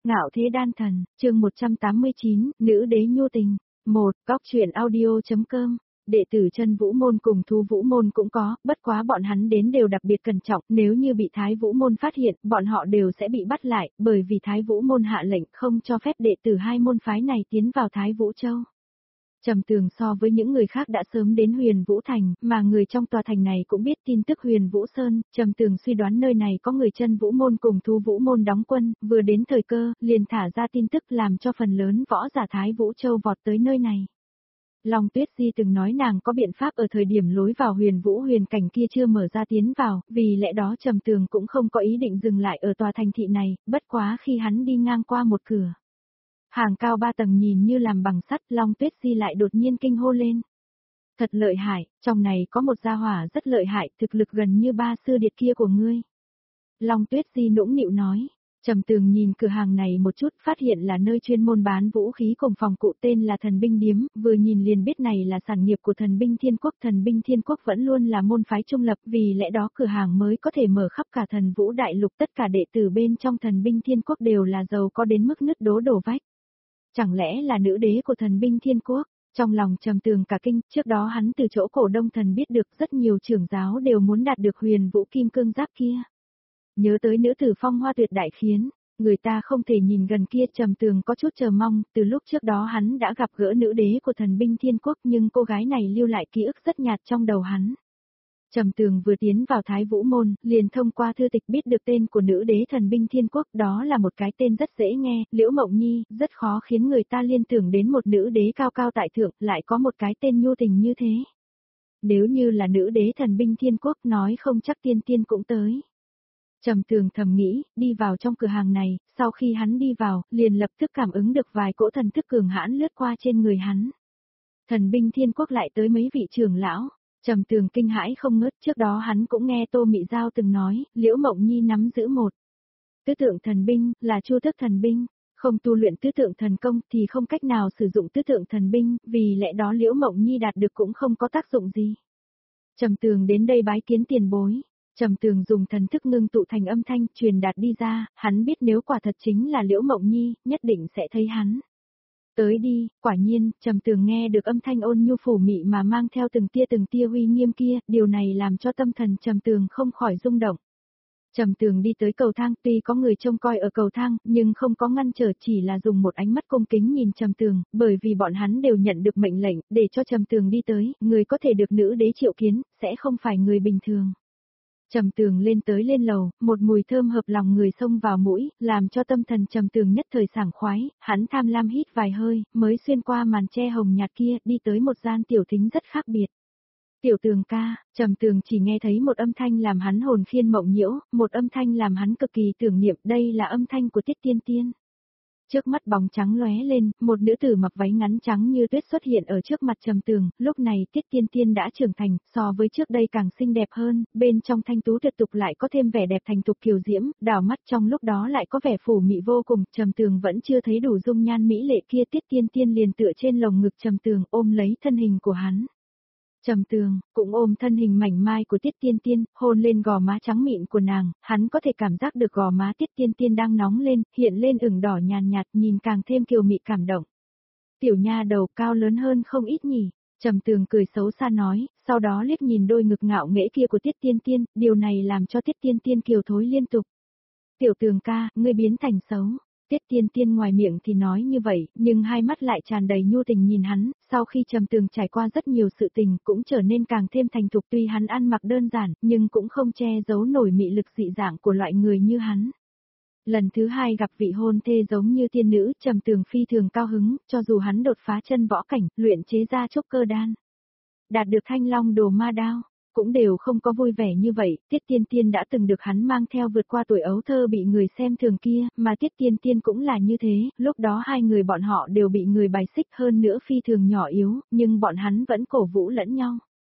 Ngạo thế đan thần, chương 189, nữ đế nhu tình. 1. Góc truyện audio.com. Đệ tử chân vũ môn cùng thú vũ môn cũng có, bất quá bọn hắn đến đều đặc biệt cẩn trọng, nếu như bị thái vũ môn phát hiện, bọn họ đều sẽ bị bắt lại, bởi vì thái vũ môn hạ lệnh không cho phép đệ tử hai môn phái này tiến vào Thái Vũ Châu. Trầm Tường so với những người khác đã sớm đến Huyền Vũ Thành, mà người trong tòa thành này cũng biết tin tức Huyền Vũ Sơn, Trầm Tường suy đoán nơi này có người chân vũ môn cùng thú vũ môn đóng quân, vừa đến thời cơ, liền thả ra tin tức làm cho phần lớn võ giả Thái Vũ Châu vọt tới nơi này. Long Tuyết Di từng nói nàng có biện pháp ở thời điểm lối vào Huyền Vũ huyền cảnh kia chưa mở ra tiến vào, vì lẽ đó Trầm Tường cũng không có ý định dừng lại ở tòa thành thị này, bất quá khi hắn đi ngang qua một cửa. Hàng cao 3 tầng nhìn như làm bằng sắt, Long Tuyết Di lại đột nhiên kinh hô lên. Thật lợi hại, trong này có một gia hỏa rất lợi hại, thực lực gần như ba sư điệt kia của ngươi. Long Tuyết Di nũng nịu nói. Trầm Tường nhìn cửa hàng này một chút, phát hiện là nơi chuyên môn bán vũ khí cùng phòng cụ, tên là Thần Binh Điếm, vừa nhìn liền biết này là sản nghiệp của Thần Binh Thiên Quốc. Thần Binh Thiên Quốc vẫn luôn là môn phái trung lập, vì lẽ đó cửa hàng mới có thể mở khắp cả Thần Vũ Đại Lục, tất cả đệ tử bên trong Thần Binh Thiên Quốc đều là giàu có đến mức nứt đổ vách. Chẳng lẽ là nữ đế của Thần Binh Thiên Quốc? Trong lòng Trầm Tường cả kinh, trước đó hắn từ chỗ Cổ Đông Thần biết được rất nhiều trưởng giáo đều muốn đạt được Huyền Vũ Kim Cương Giáp kia. Nhớ tới nữ tử phong hoa tuyệt đại khiến người ta không thể nhìn gần kia, Trầm Tường có chút chờ mong, từ lúc trước đó hắn đã gặp gỡ nữ đế của Thần Binh Thiên Quốc, nhưng cô gái này lưu lại ký ức rất nhạt trong đầu hắn. Trầm Tường vừa tiến vào Thái Vũ môn, liền thông qua thư tịch biết được tên của nữ đế Thần Binh Thiên Quốc, đó là một cái tên rất dễ nghe, Liễu Mộng Nhi, rất khó khiến người ta liên tưởng đến một nữ đế cao cao tại thượng, lại có một cái tên nhu tình như thế. Nếu như là nữ đế Thần Binh Thiên Quốc nói không chắc tiên tiên cũng tới. Trầm Tường thầm nghĩ, đi vào trong cửa hàng này, sau khi hắn đi vào, liền lập tức cảm ứng được vài cỗ thần thức cường hãn lướt qua trên người hắn. Thần Binh Thiên Quốc lại tới mấy vị trưởng lão. Trầm Tường kinh hãi không ngớt, trước đó hắn cũng nghe Tô Mị Giao từng nói, Liễu Mộng Nhi nắm giữ một tứ tượng thần binh, là chu tước thần binh, không tu luyện tứ tượng thần công thì không cách nào sử dụng tứ tượng thần binh, vì lẽ đó Liễu Mộng Nhi đạt được cũng không có tác dụng gì. Trầm Tường đến đây bái kiến tiền bối. Trầm Tường dùng thần thức ngưng tụ thành âm thanh truyền đạt đi ra, hắn biết nếu quả thật chính là Liễu Mộng Nhi, nhất định sẽ thấy hắn. Tới đi, quả nhiên, Trầm Tường nghe được âm thanh ôn nhu phủ mị mà mang theo từng tia uy nghiêm kia, điều này làm cho tâm thần Trầm Tường không khỏi rung động. Trầm Tường đi tới cầu thang, tuy có người trông coi ở cầu thang, nhưng không có ngăn trở, chỉ là dùng một ánh mắt cung kính nhìn Trầm Tường, bởi vì bọn hắn đều nhận được mệnh lệnh, để cho Trầm Tường đi tới, người có thể được nữ đế triệu kiến, sẽ không phải người bình thường. Trầm Tường lên lầu, một mùi thơm hợp lòng người xông vào mũi, làm cho tâm thần Trầm Tường nhất thời sảng khoái, hắn tham lam hít vài hơi, mới xuyên qua màn che hồng nhạt kia, đi tới một gian tiểu thính rất khác biệt. Tiểu Tường ca, Trầm Tường chỉ nghe thấy một âm thanh làm hắn hồn khiên mộng nhiễu, một âm thanh làm hắn cực kỳ tưởng niệm, đây là âm thanh của Tiết Tiên Tiên. Trước mắt bóng trắng lóe lên, một nữ tử mặc váy ngắn trắng như tuyết xuất hiện ở trước mặt Trầm Tường, lúc này Tiết Tiên Tiên đã trưởng thành, so với trước đây càng xinh đẹp hơn, bên trong thanh tú tuyệt tục lại có thêm vẻ đẹp thành thục kiều diễm, đảo mắt trong lúc đó lại có vẻ phủ mị vô cùng, Trầm Tường vẫn chưa thấy đủ dung nhan mỹ lệ kia, Tiết Tiên Tiên liền tựa trên lồng ngực Trầm Tường, ôm lấy thân hình của hắn. Trầm Tường cũng ôm thân hình mảnh mai của Tiết Tiên Tiên, hôn lên gò má trắng mịn của nàng, hắn có thể cảm giác được gò má Tiết Tiên Tiên đang nóng lên, hiện lên ửng đỏ nhàn nhạt, nhìn càng thêm kiều mị cảm động. Tiểu nha đầu cao lớn hơn không ít nhỉ? Trầm Tường cười xấu xa nói, sau đó liếc nhìn đôi ngực ngạo nghễ kia của Tiết Tiên Tiên, điều này làm cho Tiết Tiên Tiên kiều thối liên tục. Tiểu Tường ca, ngươi biến thành xấu. Tiết Tiên Tiên ngoài miệng thì nói như vậy, nhưng hai mắt lại tràn đầy nhu tình nhìn hắn, sau khi Trầm Tường trải qua rất nhiều sự tình, cũng trở nên càng thêm thành thục, tuy hắn ăn mặc đơn giản, nhưng cũng không che giấu nổi mị lực dị dạng của loại người như hắn. Lần thứ hai gặp vị hôn thê giống như tiên nữ, Trầm Tường phi thường cao hứng, cho dù hắn đột phá chân võ cảnh, luyện chế ra trúc cơ đan, đạt được Thanh Long Đồ Ma Đao, cũng đều không có vui vẻ như vậy. Tiết Tiên Tiên đã từng được hắn mang theo vượt qua tuổi ấu thơ bị người xem thường kia, mà Tiết Tiên Tiên cũng là như thế, lúc đó hai người bọn họ đều bị người bài xích, hơn nữa phi thường nhỏ yếu, nhưng bọn hắn vẫn cổ vũ lẫn nhau.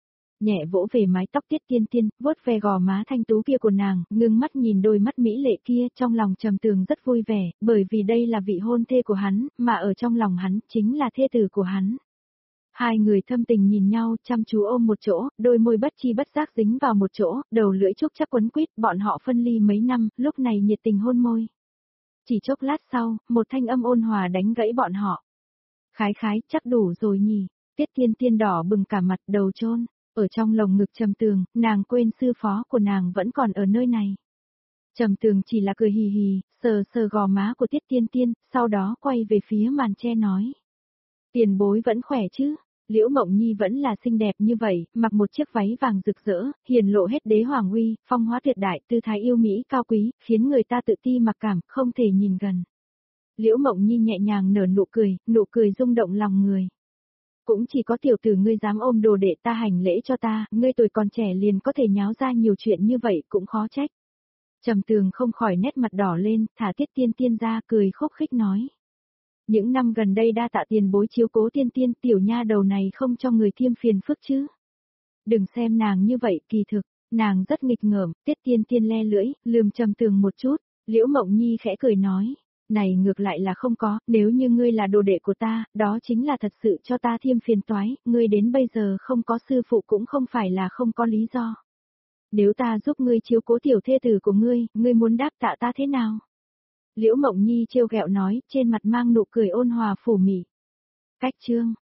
Nhẹ vỗ về mái tóc Tiết Tiên Tiên, vuốt ve gò má thanh tú kia của nàng, ngưng mắt nhìn đôi mắt mỹ lệ kia, trong lòng Trầm Tường rất vui vẻ, bởi vì đây là vị hôn thê của hắn, mà ở trong lòng hắn chính là thê tử của hắn. Hai người thâm tình nhìn nhau, chăm chú ôm một chỗ, đôi môi bất chi bất giác dính vào một chỗ, đầu lưỡi trúc chắc quấn quýt, bọn họ phân ly mấy năm, lúc này nhiệt tình hôn môi. Chỉ chốc lát sau, một thanh âm ôn hòa đánh gãy bọn họ. Khái khái, chắc đủ rồi nhỉ. Tiết Tiên Tiên đỏ bừng cả mặt, đầu chôn ở trong lồng ngực Trầm Tường, nàng quên sư phó của nàng vẫn còn ở nơi này. Trầm Tường chỉ là cười hì hì, sờ sờ gò má của Tiết Tiên Tiên, sau đó quay về phía màn che nói. Tiền bối vẫn khỏe chứ? Liễu Mộng Nhi vẫn là xinh đẹp như vậy, mặc một chiếc váy vàng rực rỡ, hiển lộ hết đế hoàng uy, phong hóa tuyệt đại, tư thái yêu mỹ cao quý, khiến người ta tự ti mặc cảm, không thể nhìn gần. Liễu Mộng Nhi nhẹ nhàng nở nụ cười rung động lòng người. Cũng chỉ có tiểu tử ngươi dám ôm đồ đệ ta hành lễ cho ta, ngươi tuổi còn trẻ liền có thể nháo ra nhiều chuyện như vậy cũng khó trách. Trầm Tường không khỏi nét mặt đỏ lên, thả Tiết Tiên Tiên ra, cười khúc khích nói. Những năm gần đây đa tạ tiền bối chiếu cố Tiên Tiên, tiểu nha đầu này không cho người thêm phiền phức chứ. Đừng xem nàng như vậy, kỳ thực, nàng rất nghịch ngợm. Tiết Tiên Tiên le lưỡi, lườm Trầm Tường một chút, Liễu Mộng Nhi khẽ cười nói. Này ngược lại là không có, nếu như ngươi là đồ đệ của ta, đó chính là thật sự cho ta thêm phiền toái, ngươi đến bây giờ không có sư phụ cũng không phải là không có lý do. Nếu ta giúp ngươi chiếu cố tiểu thê tử của ngươi muốn đáp tạ ta thế nào? Liễu Mộng Nhi trêu ghẹo nói, trên mặt mang nụ cười ôn hòa phủ mị. Cách chương